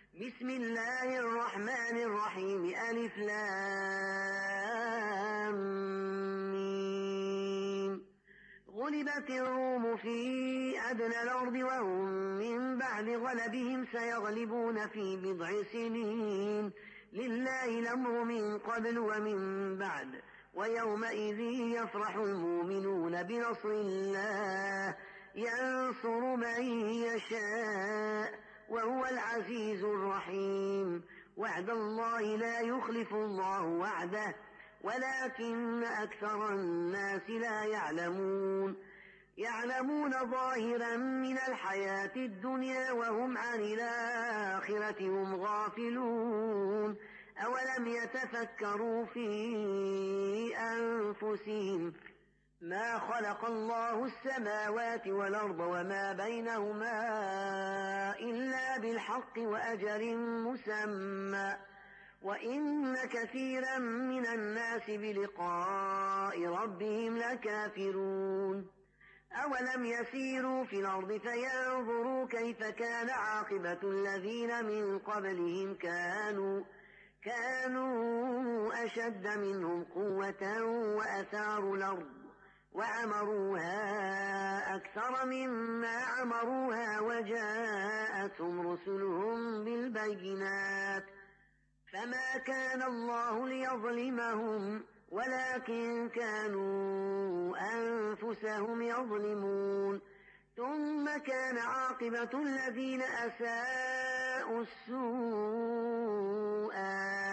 بسم الله الرحمن الرحيم ألف لام ميم. غلبت الروم في أدنى الأرض وهم من بعد غلبهم سيغلبون في بضع سنين. لله الأمر من قبل ومن بعد ويومئذ يفرح المؤمنون بنصر الله ينصر من يشاء وهو العزيز الرحيم. وعد الله لا يخلف الله وعده ولكن أكثر الناس لا يعلمون ظاهرا من الحياة الدنيا وهم عن الآخرة هم غافلون. أولم يتفكروا في أنفسهم ما خلق الله السماوات والأرض وما بينهما إلا بالحق وأجل مسمى وإن كثيرا من الناس بلقاء ربهم لكافرون. أولم يسيروا في الأرض فينظروا كيف كان عاقبة الذين من قبلهم كانوا أشد منهم قوة وأثاروا الأرض وعمروها أكثر مما عمروها وجاءتهم رسلهم بالبينات فما كان الله ليظلمهم ولكن كانوا أنفسهم يظلمون. ثم كان عاقبة الذين أساءوا السوء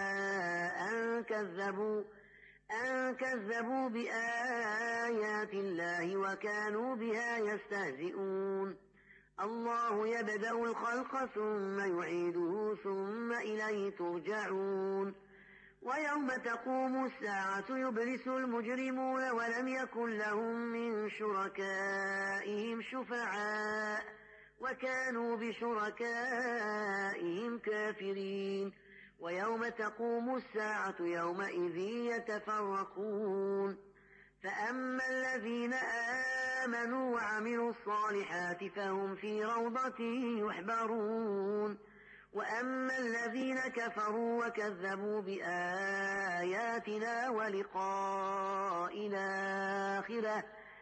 أن كذبوا بآيات الله وكانوا بها يستهزئون. الله يبدأ الخلق ثم يعيده ثم إليه ترجعون. ويوم تقوم الساعة يبلس المجرمون ولم يكن لهم من شركائهم شفعاء وكانوا بشركائهم كافرين. ويوم تقوم الساعة يومئذ يتفرقون فأما الذين آمنوا وعملوا الصالحات فهم في روضة يحبرون وأما الذين كفروا وكذبوا بآياتنا ولقاء الآخرة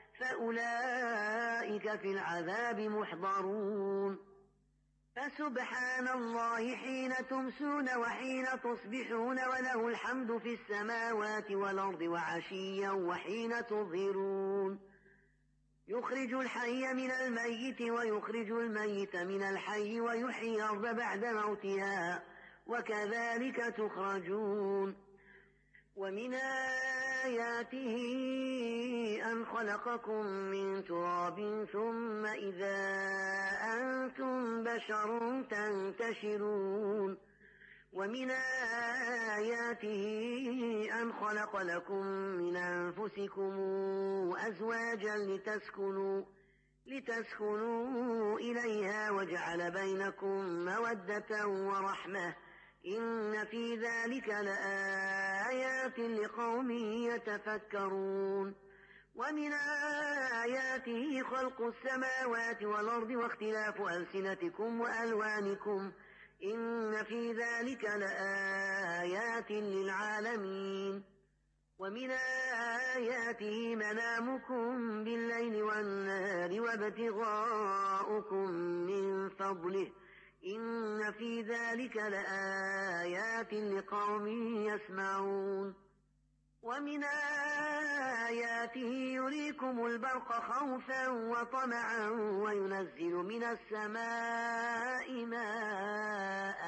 فأولئك في العذاب محضرون. فسبحان الله حين تمسون وحين تصبحون وله الحمد في السماوات والأرض وعشيا وحين تظهرون. يخرج الحي من الميت ويخرج الميت من الحي ويحيي الأرض بعد موتها وكذلك تخرجون. ومن آياته أن خلقكم من تراب ثم إذا أنتم بشر تنتشرون. ومن آياته أن خلق لكم من أنفسكم أزواجا لتسكنوا إليها وجعل بينكم مودة ورحمة إن في ذلك لآيات لقوم يتفكرون. ومن آياته خلق السماوات والأرض واختلاف ألسنتكم وألوانكم إن في ذلك لآيات للعالمين. ومن آياته منامكم بالليل والنهار وابتغاؤكم من فضله إن في ذلك لآيات لقوم يسمعون. ومن آياته يريكم البرق خوفا وطمعا وينزل من السماء ماء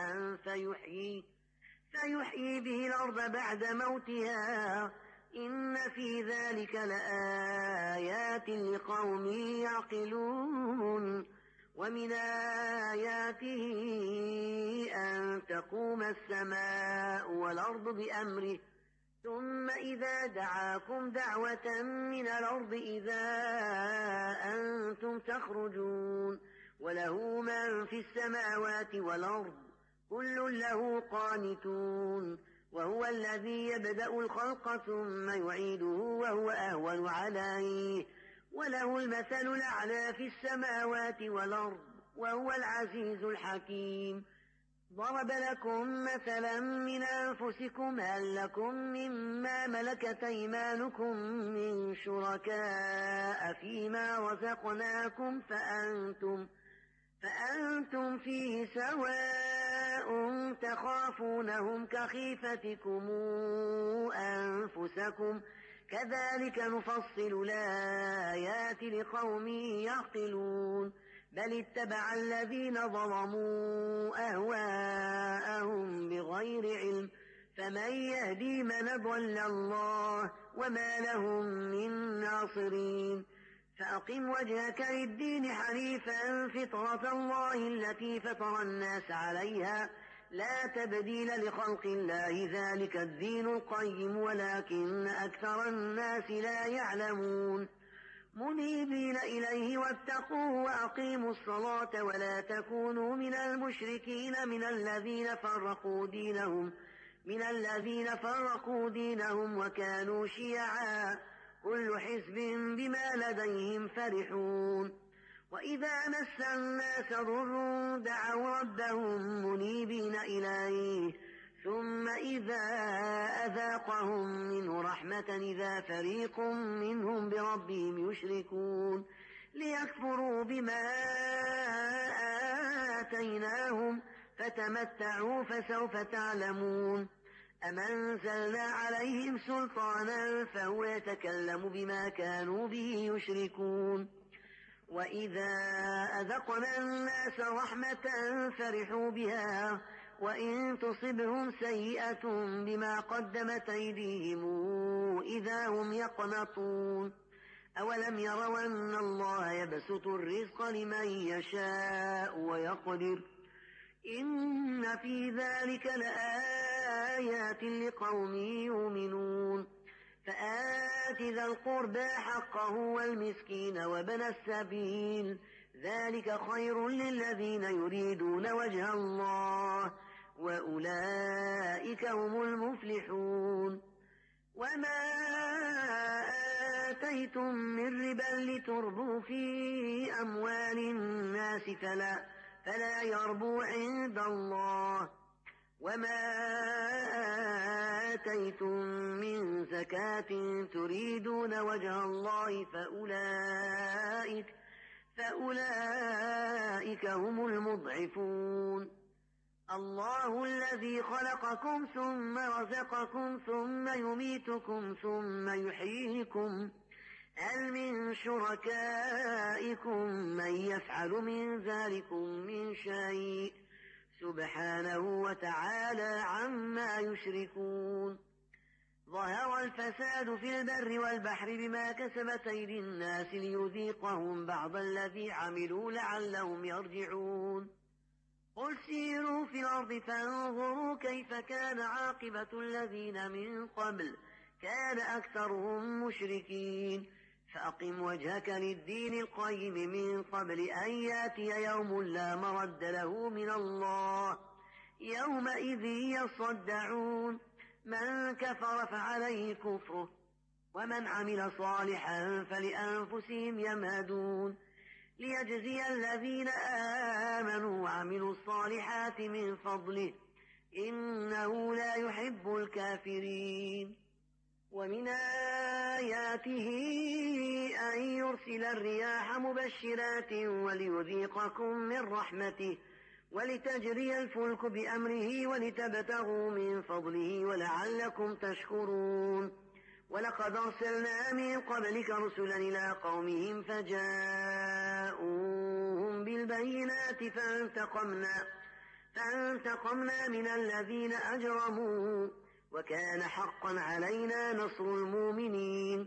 فيحيي به الأرض بعد موتها إن في ذلك لآيات لقوم يعقلون. ومن آياته أن تقوم السماء والأرض بأمره ثم إذا دعاكم دعوة من الأرض إذا أنتم تخرجون. وله من في السماوات والأرض كل له قانتون. وهو الذي يبدأ الخلق ثم يعيده وهو أهون عليه وله المثل الأعلى في السماوات والأرض وهو العزيز الحكيم. ضرب لكم مثلا من أنفسكم هل لكم مما ملكت أيمانكم من شركاء فيما رزقناكم فأنتم فيه سواء تخافونهم كخيفتكم أنفسكم كذلك نفصل الآيات لقوم يعقلون بل اتبع الذين ظلموا أهواءهم بغير علم فمن يهدي من ضل الله وما لهم من ناصرين فأقم وجهك للدين حنيفا فطرة الله التي فطر الناس عليها لا تبديل لخلق الله ذلك الدين القيم ولكن أكثر الناس لا يعلمون منيبين إليه واتقوه وأقيموا الصلاة ولا تكونوا من المشركين من الذين فرقوا دينهم وكانوا شيعا كل حزب بما لديهم فرحون وإذا مس الناس ضر دعوا ربهم منيبين إليه ثم إذا أذاقهم منه رحمة إذا فريق منهم بربهم يشركون ليكفروا بما آتيناهم فتمتعوا فسوف تعلمون أم أنزلنا عليهم سلطانا فهو يتكلم بما كانوا به يشركون وإذا أذقنا الناس رحمة فرحوا بها وإن تصبهم سيئة بما قدمت أيديهم إذا هم يقنطون أولم يروا أن الله يبسط الرزق لمن يشاء ويقدر إن في ذلك لآيات لقوم يؤمنون فآت ذا القربى حقه والمسكين وابن السبيل ذلك خير للذين يريدون وجه الله وأولئك هم المفلحون وما آتيتم من ربا لتربوا في أموال الناس فلا يربو عند الله وما آتيتم من زكاة تريدون وجه الله فأولئك هم المضعفون الله الذي خلقكم ثم رزقكم ثم يميتكم ثم يحييكم هل من شركائكم من يفعل من ذلكم من شيء سبحانه وتعالى عما يشركون ظهر الفساد في البر والبحر بما كسبت أيدي الناس ليذيقهم بعض الذي عملوا لعلهم يرجعون قل سيروا في الأرض فانظروا كيف كان عاقبة الذين من قبل كان أكثرهم مشركين فأقم وجهك للدين القيم من قبل أن ياتي يوم لا مرد له من الله يومئذ يصدعون من كفر فعليه كفره ومن عمل صالحا فلأنفسهم يمهدون ليجزي الذين آمنوا وعملوا الصالحات من فضله إنه لا يحب الكافرين ومن آياته أن يرسل الرياح مبشرات وليذيقكم من رحمته ولتجري الفلك بأمره ولتبتغوا من فضله ولعلكم تشكرون ولقد أرسلنا من قبلك رسلا إلى قومهم فجاءوهم بالبينات فانتقمنا من الذين أجرموا وكان حقا علينا نصر المؤمنين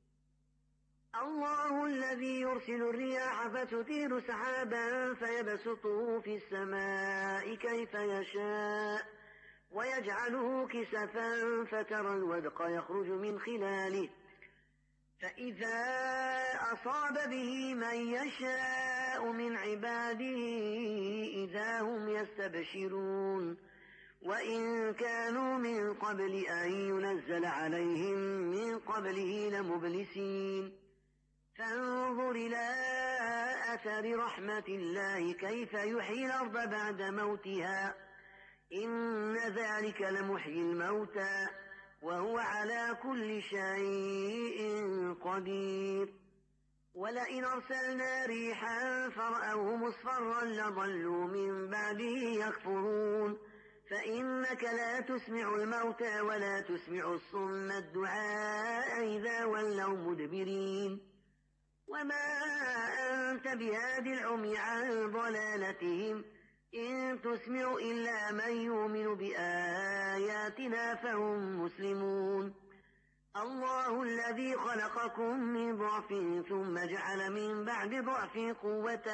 الله الذي يرسل الرياح فتثير سحابا فيبسطه في السماء كيف يشاء ويجعله كسفا فترى الودق يخرج من خلاله فإذا أصاب به من يشاء من عباده إذا هم يستبشرون وإن كانوا من قبل أن ينزل عليهم من قبله لمبلسين فانظر إلى أثر رحمة الله كيف يحيي الأرض بعد موتها إن ذلك لمحيي الموتى وهو على كل شيء قدير ولئن أرسلنا ريحا فرأوه مصفرا لظلوا من بعده يكفرون فإنك لا تسمع الموتى ولا تسمع الصم الدعاء إذا ولوا مدبرين وما أنت بهادي العمي عن ضلالتهم إن تسمع إلا من يؤمن بآياتنا فهم مسلمون الله الذي خلقكم من ضعف ثم جعل من بعد ضعف قوة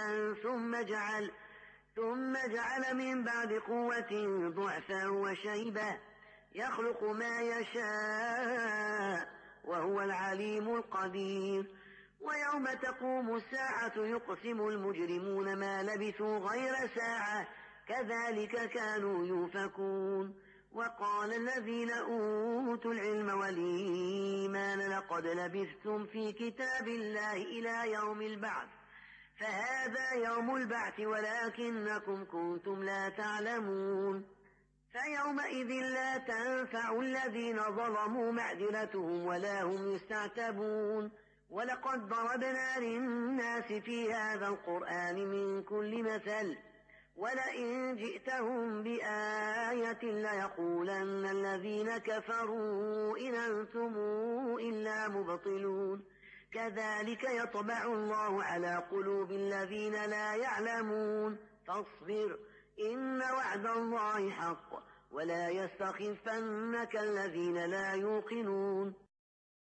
ثم جعل من بعد قوة ضعفا وشيبة يخلق ما يشاء وهو العليم القدير ويوم تقوم الساعة يقسم المجرمون ما لبثوا غير ساعة كذلك كانوا يؤفكون وقال الذين أوتوا العلم والإيمان لقد لبثتم في كتاب الله إلى يوم البعث فهذا يوم البعث ولكنكم كنتم لا تعلمون فيومئذ لا تنفع الذين ظلموا معذرتهم ولا هم يستعتبون ولقد ضربنا للناس في هذا القرآن من كل مثل ولئن جئتهم بآية ليقولن الذين كفروا إن أنتم إلا مبطلون كذلك يطبع الله على قلوب الذين لا يعلمون فاصبر إن وعد الله حق ولا يستخفنك الذين لا يوقنون